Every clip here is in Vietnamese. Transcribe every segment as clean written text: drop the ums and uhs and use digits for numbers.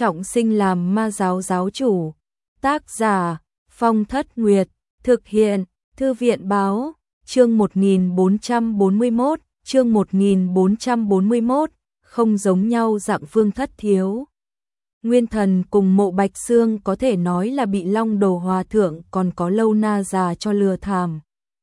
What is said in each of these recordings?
trọng sinh làm ma giáo giáo chủ. Tác giả Phong Thất Nguyệt, thực hiện Thư viện Báo, chương 1441, không giống nhau dạng Vương Thất Thiếu. Nguyên Thần cùng Mộ Bạch Xương có thể nói là bị Long Đồ Hòa Thượng còn có Lâu Na già cho lừa thảm.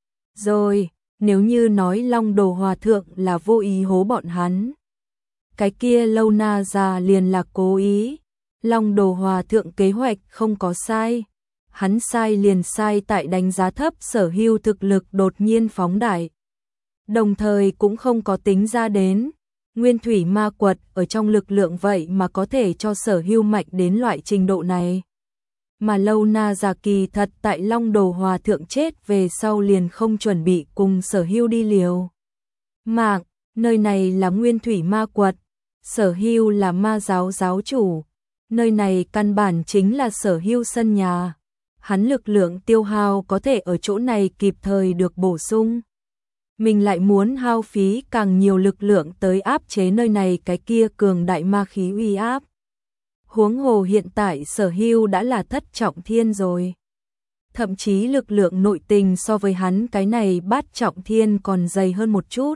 Rồi, nếu như nói Long Đồ Hòa Thượng là vô ý hố bọn hắn, cái kia Lâu Na già liền là cố ý. Long Đồ Hòa Thượng kế hoạch không có sai. Hắn sai liền sai tại đánh giá thấp Sở Hưu thực lực đột nhiên phóng đại. Đồng thời cũng không có tính ra đến Nguyên Thủy Ma Quật ở trong lực lượng vậy mà có thể cho Sở Hưu mạnh đến loại trình độ này. Mà Lâu Na già kỳ thật tại Long Đồ Hòa Thượng chết về sau liền không chuẩn bị cùng Sở Hưu đi liều mạng. Nơi này là Nguyên Thủy Ma Quật, Sở Hưu là ma giáo giáo chủ, nơi này căn bản chính là Sở Hưu sân nhà. Hắn lực lượng tiêu hao có thể ở chỗ này kịp thời được bổ sung. Mình lại muốn hao phí càng nhiều lực lượng tới áp chế nơi này cái kia cường đại ma khí uy áp. Huống hồ hiện tại Sở Hưu đã là thất trọng thiên rồi. Thậm chí lực lượng nội tình so với hắn cái này bát trọng thiên còn dày hơn một chút.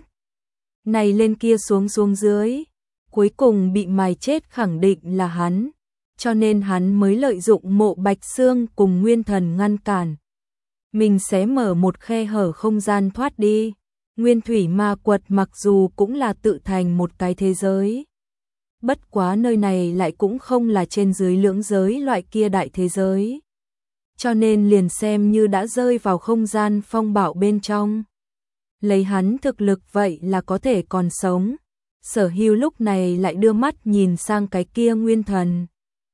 Này lên kia xuống dưới, cuối cùng bị mài chết khẳng định là hắn. Cho nên hắn mới lợi dụng Mộ Bạch Xương cùng Nguyên Thần ngăn cản. Mình sẽ mở một khe hở không gian thoát đi. Nguyên Thủy Ma Quật mặc dù cũng là tự thành một cái thế giới. Bất quá nơi này lại cũng không là trên dưới lưỡng giới loại kia đại thế giới. Cho nên liền xem như đã rơi vào không gian phong bạo bên trong. Lấy hắn thực lực vậy là có thể còn sống. Sở Hưu lúc này lại đưa mắt nhìn sang cái kia Nguyên Thần.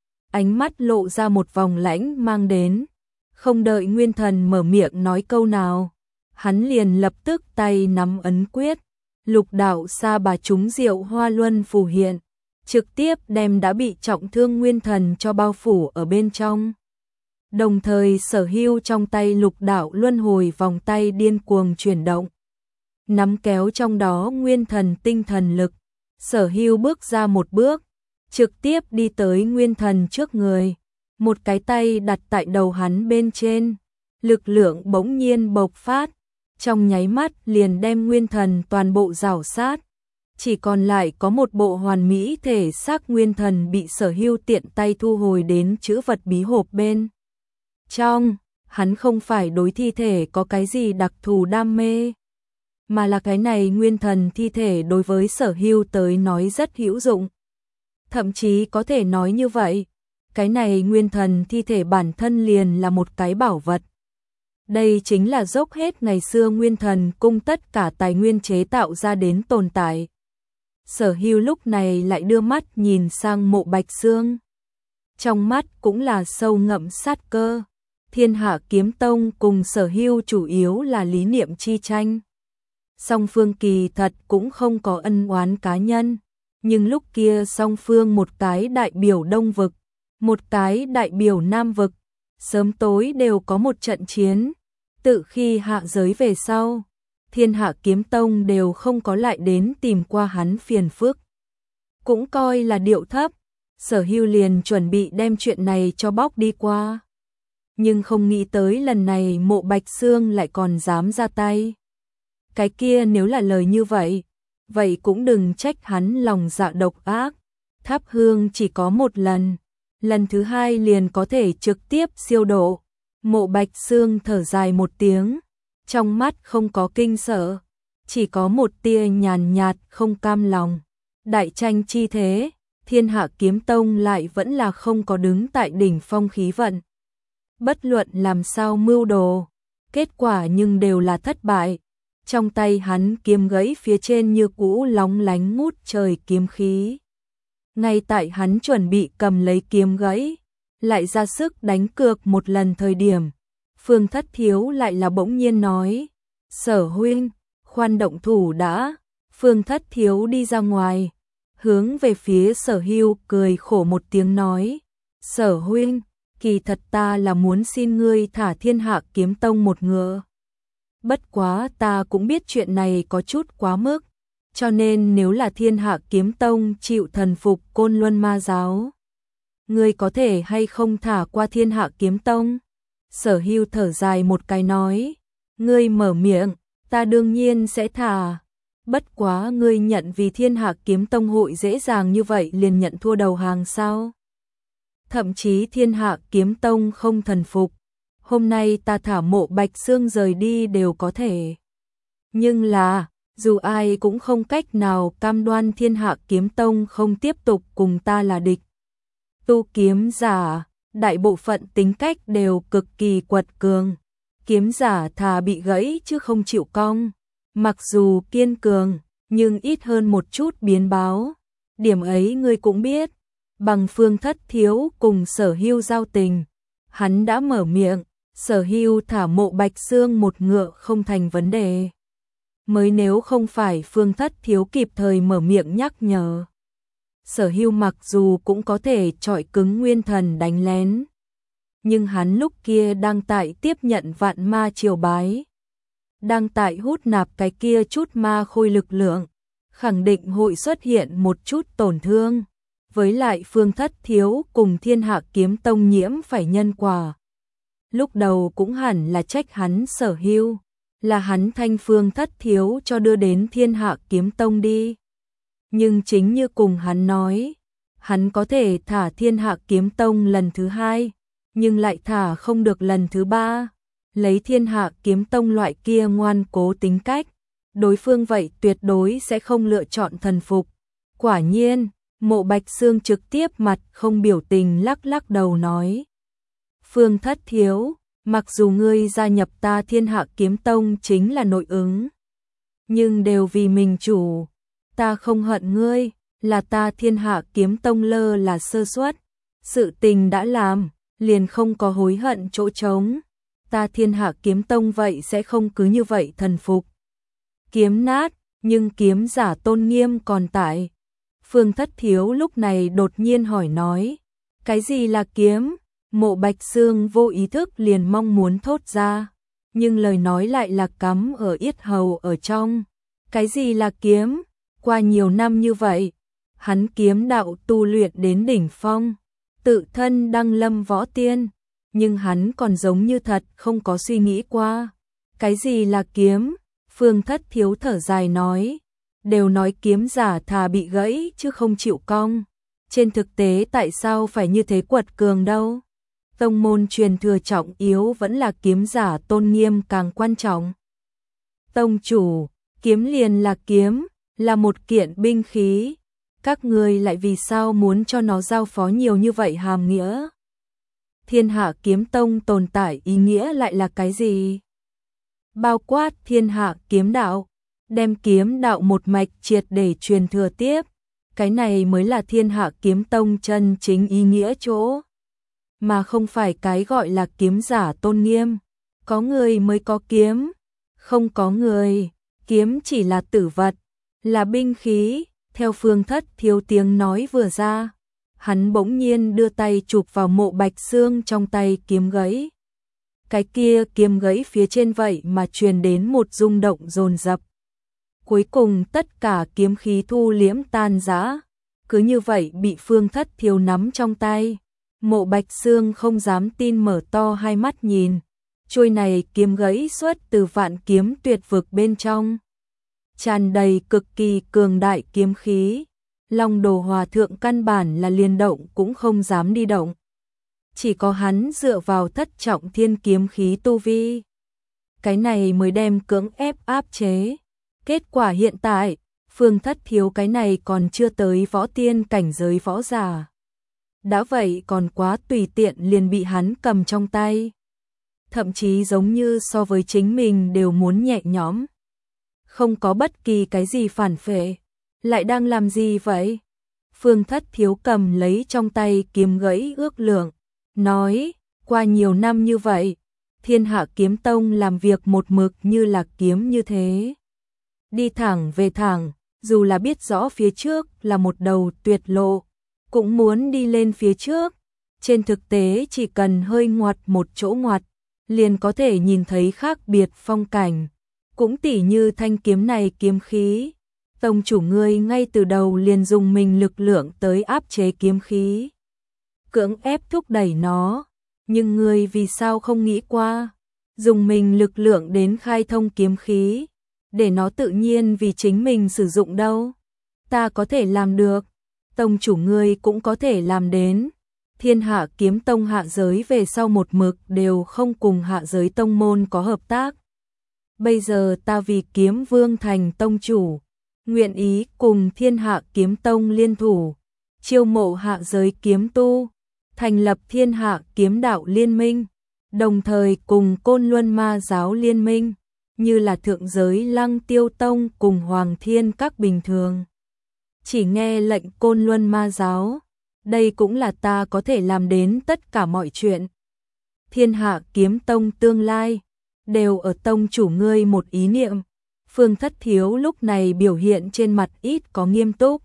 Ánh mắt lộ ra một vòng lãnh mang đến. Không đợi Nguyên Thần mở miệng nói câu nào, hắn liền lập tức tay nắm ấn quyết. Lục đạo sa bà trúng diệu hoa luân phù hiện, trực tiếp đem đã bị trọng thương Nguyên Thần cho bao phủ ở bên trong. Đồng thời Sở Hưu trong tay lục đạo luân hồi vòng tay điên cuồng chuyển động, nắm kéo trong đó Nguyên Thần tinh thần lực. Sở Hưu bước ra một bước, trực tiếp đi tới Nguyên Thần trước người, một cái tay đặt tại đầu hắn bên trên, lực lượng bỗng nhiên bộc phát, trong nháy mắt liền đem Nguyên Thần toàn bộ rảo sát, chỉ còn lại có một bộ hoàn mỹ thể xác Nguyên Thần bị Sở Hưu tiện tay thu hồi đến trữ vật bí hộp bên trong. Hắn không phải đối thi thể có cái gì đặc thù đam mê, mà là cái này Nguyên Thần thi thể đối với Sở Hưu tới nói rất hữu dụng. Thậm chí có thể nói như vậy, cái này Nguyên Thần thi thể bản thân liền là một cái bảo vật. Đây chính là dốc hết ngày xưa Nguyên Thần cung tất cả tài nguyên chế tạo ra đến tồn tại. Sở Hưu lúc này lại đưa mắt nhìn sang Mộ Bạch Xương. Trong mắt cũng là sâu ngậm sát cơ. Thiên Hạ Kiếm Tông cùng Sở Hưu chủ yếu là lý niệm chi tranh. Song phương kỳ thật cũng không có ân oán cá nhân. Nhưng lúc kia song phương một cái đại biểu Đông Vực, một cái đại biểu Nam Vực, sớm tối đều có một trận chiến. Tự khi hạ giới về sau, Thiên Hạ Kiếm Tông đều không có lại đến tìm qua hắn phiền phức. Cũng coi là điệu thấp, Sở Hưu liền chuẩn bị đem chuyện này cho bóc đi qua. Nhưng không nghĩ tới lần này Mộ Bạch Xương lại còn dám ra tay. Cái kia nếu là lời như vậy cũng đừng trách hắn lòng dạ độc ác. Thắp hương chỉ có một lần, lần thứ hai liền có thể trực tiếp siêu độ. Mộ Bạch Xương thở dài một tiếng, trong mắt không có kinh sợ, chỉ có một tia nhàn nhạt không cam lòng. Đại tranh chi thế, Thiên Hạ Kiếm Tông lại vẫn là không có đứng tại đỉnh phong khí vận. Bất luận làm sao mưu đồ, kết quả nhưng đều là thất bại. Trong tay hắn kiếm gãy phía trên như cũ lóng lánh ngút trời kiếm khí. Ngay tại hắn chuẩn bị cầm lấy kiếm gãy, lại ra sức đánh cược một lần thời điểm, Phương Thất Thiếu lại là bỗng nhiên nói: Sở huynh, khoan động thủ đã. Phương Thất Thiếu đi ra ngoài, hướng về phía Sở Hưu cười khổ một tiếng nói: Sở huynh, kỳ thật ta là muốn xin ngươi thả Thiên Hạ Kiếm Tông một ngựa. Bất quá ta cũng biết chuyện này có chút quá mức, cho nên nếu là Thiên Hạ Kiếm Tông chịu thần phục Côn Luân Ma giáo, ngươi có thể hay không thả qua Thiên Hạ Kiếm Tông? Sở Hưu thở dài một cái nói, ngươi mở miệng, ta đương nhiên sẽ thả. Bất quá ngươi nhận vì Thiên Hạ Kiếm Tông hội dễ dàng như vậy liền nhận thua đầu hàng sao? Thậm chí Thiên Hạ Kiếm Tông không thần phục, hôm nay ta thả Mộ Bạch Xương rời đi đều có thể. Nhưng là, dù ai cũng không cách nào cam đoan Thiên Hạ Kiếm Tông không tiếp tục cùng ta là địch. Tu kiếm giả, đại bộ phận tính cách đều cực kỳ quật cường. Kiếm giả thà bị gãy chứ không chịu cong. Mặc dù kiên cường, nhưng ít hơn một chút biến báo. Điểm ấy ngươi cũng biết. Bằng Phương Thất Thiếu cùng Sở Hưu giao tình, hắn đã mở miệng, Sở Hưu thả Mộ Bạch Xương một ngựa không thành vấn đề. Mới nếu không phải Phương Thất Thiếu kịp thời mở miệng nhắc nhở. Sở Hưu mặc dù cũng có thể chọi cứng Nguyên Thần đánh lén, nhưng hắn lúc kia đang tại tiếp nhận vạn ma triều bái, đang tại hút nạp cái kia chút ma khôi lực lượng, khẳng định hội xuất hiện một chút tổn thương. Với lại Phương Thất Thiếu cùng Thiên Hạ Kiếm Tông nhiễm phải nhân quả. Lúc đầu cũng hẳn là trách hắn Sở Hưu, là hắn thanh Phương Thất Thiếu cho đưa đến Thiên Hạ Kiếm Tông đi. Nhưng chính như cùng hắn nói, hắn có thể thả Thiên Hạ Kiếm Tông lần thứ hai, nhưng lại thả không được lần thứ ba. Lấy Thiên Hạ Kiếm Tông loại kia ngoan cố tính cách, đối phương vậy tuyệt đối sẽ không lựa chọn thần phục. Quả nhiên, Mộ Bạch Xương trực tiếp mặt không biểu tình lắc lắc đầu nói. Phương Thất Thiếu, mặc dù ngươi gia nhập ta Thiên Hạ Kiếm Tông chính là nội ứng, nhưng đều vì mình chủ. Ta không hận ngươi, là ta Thiên Hạ Kiếm Tông lơ là sơ suất. Sự tình đã làm, liền không có hối hận chỗ trống. Ta Thiên Hạ Kiếm Tông vậy sẽ không cứ như vậy thần phục. Kiếm nát, nhưng kiếm giả tôn nghiêm còn tại. Phương Thất Thiếu lúc này đột nhiên hỏi nói, cái gì là kiếm? Mộ Bạch Xương vô ý thức liền mong muốn thốt ra, nhưng lời nói lại là cắm ở yết hầu ở trong. Cái gì là kiếm? Qua nhiều năm như vậy, hắn kiếm đạo tu luyện đến đỉnh phong, tự thân đăng lâm võ tiên, nhưng hắn còn giống như thật không có suy nghĩ qua. Cái gì là kiếm? Phương Thất Thiếu thở dài nói, đều nói kiếm giả thà bị gãy chứ không chịu cong. Trên thực tế tại sao phải như thế quật cường đâu? Tông môn truyền thừa trọng yếu vẫn là kiếm giả tôn nghiêm càng quan trọng. Tông chủ, kiếm liền là kiếm, là một kiện binh khí. Các ngươi lại vì sao muốn cho nó giao phó nhiều như vậy hàm nghĩa? Thiên Hạ Kiếm Tông tồn tại ý nghĩa lại là cái gì? Bao quát Thiên Hạ Kiếm Đạo, đem kiếm đạo một mạch triệt để truyền thừa tiếp. Cái này mới là Thiên Hạ Kiếm Tông chân chính ý nghĩa chỗ, mà không phải cái gọi là kiếm giả tôn nghiêm. Có người mới có kiếm, không có người, kiếm chỉ là tử vật, là binh khí. Theo Phương Thất Thiếu tiếng nói vừa ra, hắn bỗng nhiên đưa tay chụp vào Mộ Bạch Xương trong tay kiếm gãy. Cái kia kiếm gãy phía trên vậy mà truyền đến một rung động dồn dập. Cuối cùng tất cả kiếm khí thu liễm tan rã, cứ như vậy bị Phương Thất Thiếu nắm trong tay. Mộ Bạch Xương không dám tin mở to hai mắt nhìn, trôi này kiếm gãy xuất từ vạn kiếm tuyệt vực bên trong, tràn đầy cực kỳ cường đại kiếm khí. Long Đồ Hòa Thượng căn bản là liền động cũng không dám đi động. Chỉ có hắn dựa vào thất trọng thiên kiếm khí tu vi, cái này mới đem cưỡng ép áp chế. Kết quả hiện tại, Phương Thất Thiếu cái này còn chưa tới võ tiên cảnh giới võ giả. Đã vậy còn quá tùy tiện liền bị hắn cầm trong tay. Thậm chí giống như so với chính mình đều muốn nhẹ nhõm. Không có bất kỳ cái gì phản phệ. Lại đang làm gì vậy? Phương Thất Thiếu cầm lấy trong tay kiếm gãy ước lượng, nói, qua nhiều năm như vậy, Thiên Hạ Kiếm Tông làm việc một mực như là kiếm như thế. Đi thẳng về thẳng, dù là biết rõ phía trước là một đầu tuyệt lộ, cũng muốn đi lên phía trước. Trên thực tế chỉ cần hơi ngoặt một chỗ ngoặt, liền có thể nhìn thấy khác biệt phong cảnh. Cũng tỉ như thanh kiếm này kiếm khí, tông chủ ngươi ngay từ đầu liền dùng mình lực lượng tới áp chế kiếm khí. cưỡng ép thúc đẩy nó, nhưng ngươi vì sao không nghĩ qua, dùng mình lực lượng đến khai thông kiếm khí, để nó tự nhiên vì chính mình sử dụng đâu. Ta có thể làm được, tông chủ ngươi cũng có thể làm đến. Thiên Hạ Kiếm Tông hạ giới về sau một mực đều không cùng hạ giới tông môn có hợp tác. Bây giờ ta vì Kiếm Vương thành tông chủ, nguyện ý cùng Thiên Hạ Kiếm Tông liên thủ, chiêu mộ hạ giới kiếm tu, thành lập Thiên Hạ Kiếm Đạo Liên minh, đồng thời cùng Côn Luân Ma Giáo liên minh, như là thượng giới Lăng Tiêu Tông cùng Hoàng Thiên các bình thường. Chỉ nghe lệnh Côn Luân Ma Giáo, đây cũng là ta có thể làm đến tất cả mọi chuyện. Thiên Hạ Kiếm Tông tương lai, đều ở tông chủ ngươi một ý niệm. Phương Thất Thiếu lúc này biểu hiện trên mặt ít có nghiêm túc.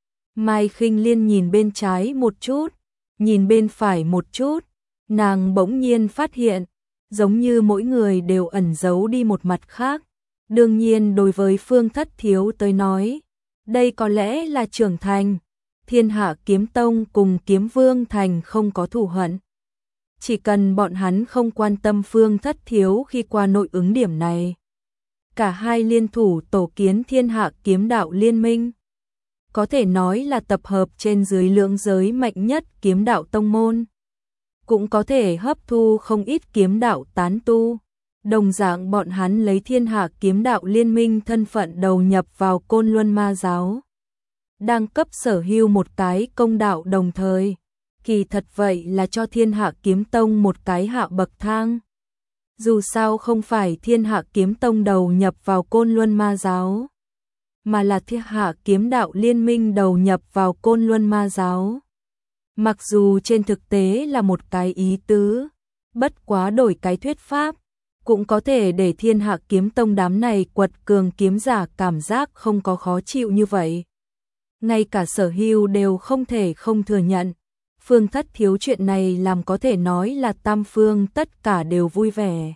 Mai Khinh Liên nhìn bên trái một chút, nhìn bên phải một chút, nàng bỗng nhiên phát hiện, giống như mỗi người đều ẩn giấu đi một mặt khác. Đương nhiên đối với Phương Thất Thiếu tới nói, đây có lẽ là trưởng thành. Thiên Hạ Kiếm Tông cùng Kiếm Vương thành không có thù hận. Chỉ cần bọn hắn không quan tâm Phương Thất Thiếu khi qua nội ứng điểm này. Cả hai liên thủ tổ kiến Thiên Hạ Kiếm Đạo Liên minh. Có thể nói là tập hợp trên dưới lượng giới mạnh nhất kiếm đạo tông môn. Cũng có thể hấp thu không ít kiếm đạo tán tu. Đồng dạng bọn hắn lấy Thiên Hạ Kiếm Đạo Liên minh thân phận đầu nhập vào Côn Luân Ma Giáo. Đang cấp sở hữu một cái công đạo đồng thời. Kỳ thật vậy là cho Thiên Hạ Kiếm Tông một cái hạ bậc thang. Dù sao không phải Thiên Hạ Kiếm Tông đầu nhập vào Côn Luân Ma Giáo, mà là Thiên Hạ Kiếm Đạo Liên minh đầu nhập vào Côn Luân Ma Giáo. Mặc dù trên thực tế là một cái ý tứ, bất quá đổi cái thuyết pháp, cũng có thể để Thiên Hạ Kiếm Tông đám này quật cường kiếm giả cảm giác không có khó chịu như vậy. Ngay cả sở hữu đều không thể không thừa nhận. Phương Thất Thiếu chuyện này làm có thể nói là tam phương tất cả đều vui vẻ.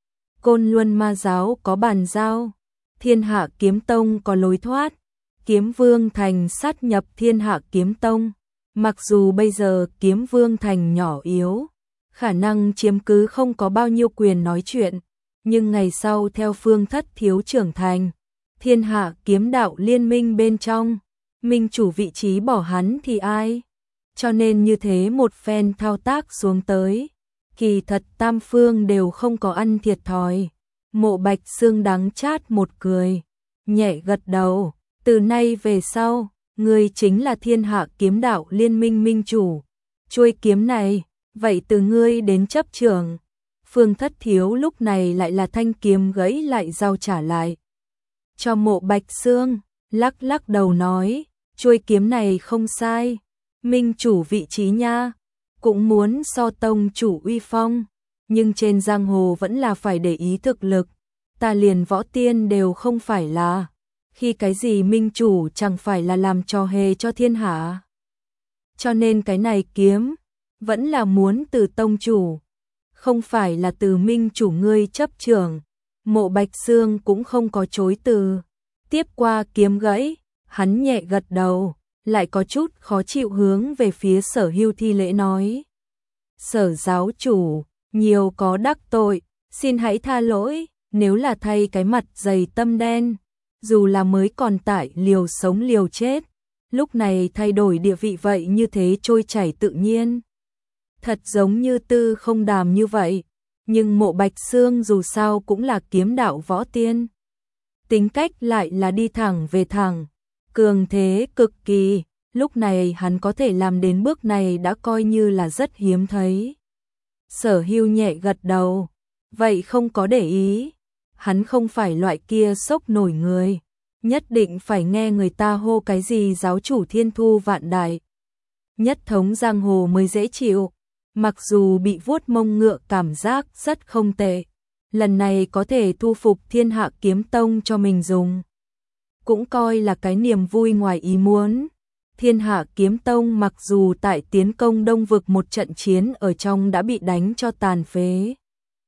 Côn Luân Ma Giáo có bàn giao, Thiên Hạ Kiếm Tông có lối thoát, Kiếm Vương thành sát nhập Thiên Hạ Kiếm Tông. Mặc dù bây giờ Kiếm Vương thành nhỏ yếu, khả năng chiếm cứ không có bao nhiêu quyền nói chuyện, nhưng ngày sau theo Phương Thất Thiếu trưởng thành, Thiên Hạ Kiếm Đạo Liên minh bên trong, minh chủ vị trí bỏ hắn thì ai? Cho nên như thế một phen thao tác xuống tới, kỳ thật tam phương đều không có ăn thiệt thòi. Mộ Bạch Xương đắng chát một cười, nhẹ gật đầu, từ nay về sau, ngươi chính là Thiên Hạ Kiếm Đạo Liên minh minh chủ. Chuôi kiếm này, vậy từ ngươi đến chấp trưởng. Phương Thất Thiếu lúc này lại là thanh kiếm gãy lại giao trả lại. Cho Mộ Bạch Xương, lắc lắc đầu nói, chuôi kiếm này không sai. Minh chủ vị trí nha, cũng muốn so tông chủ uy phong, nhưng trên giang hồ vẫn là phải để ý thực lực, ta liền võ tiên đều không phải là, khi cái gì minh chủ chẳng phải là làm trò hề cho thiên hạ. Cho nên cái này kiếm, vẫn là muốn từ tông chủ, không phải là từ minh chủ ngươi chấp trưởng. Mộ Bạch Xương cũng không có chối từ, tiếp qua kiếm gãy, hắn nhẹ gật đầu. Lại có chút khó chịu hướng về phía Sở Hưu thi lễ nói. Sở giáo chủ, nhiều có đắc tội, xin hãy tha lỗi, nếu là thay cái mặt dày tâm đen, dù là mới còn tại liều sống liều chết, lúc này thay đổi địa vị vậy như thế trôi chảy tự nhiên. Thật giống như Tư Không Đàm như vậy, nhưng Mộ Bạch Xương dù sao cũng là kiếm đạo võ tiên. Tính cách lại là đi thẳng về thẳng. Cường thế cực kỳ, lúc này hắn có thể làm đến bước này đã coi như là rất hiếm thấy. Sở Hưu nhẹ gật đầu, vậy không có để ý, hắn không phải loại kia sốc nổi người, nhất định phải nghe người ta hô cái gì giáo chủ thiên thu vạn đại. Nhất thống giang hồ mới dễ chịu, mặc dù bị vuốt mông ngựa cảm giác rất không tệ, lần này có thể thu phục Thiên Hạ Kiếm Tông cho mình dùng. Cũng coi là cái niềm vui ngoài ý muốn. Thiên Hạ Kiếm Tông mặc dù tại tiến công Đông Vực một trận chiến ở trong đã bị đánh cho tàn phế.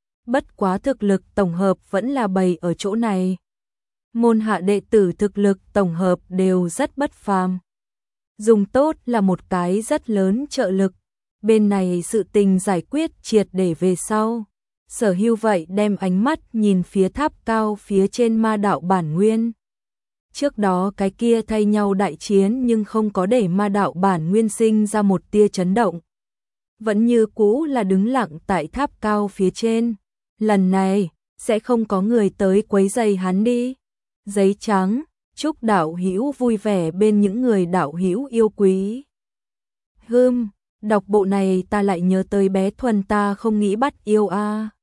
Bất quá thực lực tổng hợp vẫn là bày ở chỗ này. Môn hạ đệ tử thực lực tổng hợp đều rất bất phàm. Dùng tốt là một cái rất lớn trợ lực. bên này sự tình giải quyết triệt để về sau. Sở Hưu vậy đem ánh mắt nhìn phía tháp cao phía trên ma đạo bản nguyên. Trước đó cái kia thay nhau đại chiến nhưng không có để ma đạo bản nguyên sinh ra một tia chấn động. Vẫn như cũ là đứng lặng tại tháp cao phía trên. Lần này, sẽ không có người tới quấy rầy hắn đi. Giấy trắng, chúc đạo hữu vui vẻ bên những người đạo hữu yêu quý. Đọc bộ này ta lại nhớ tới bé Thuần ta không nghĩ bắt yêu a.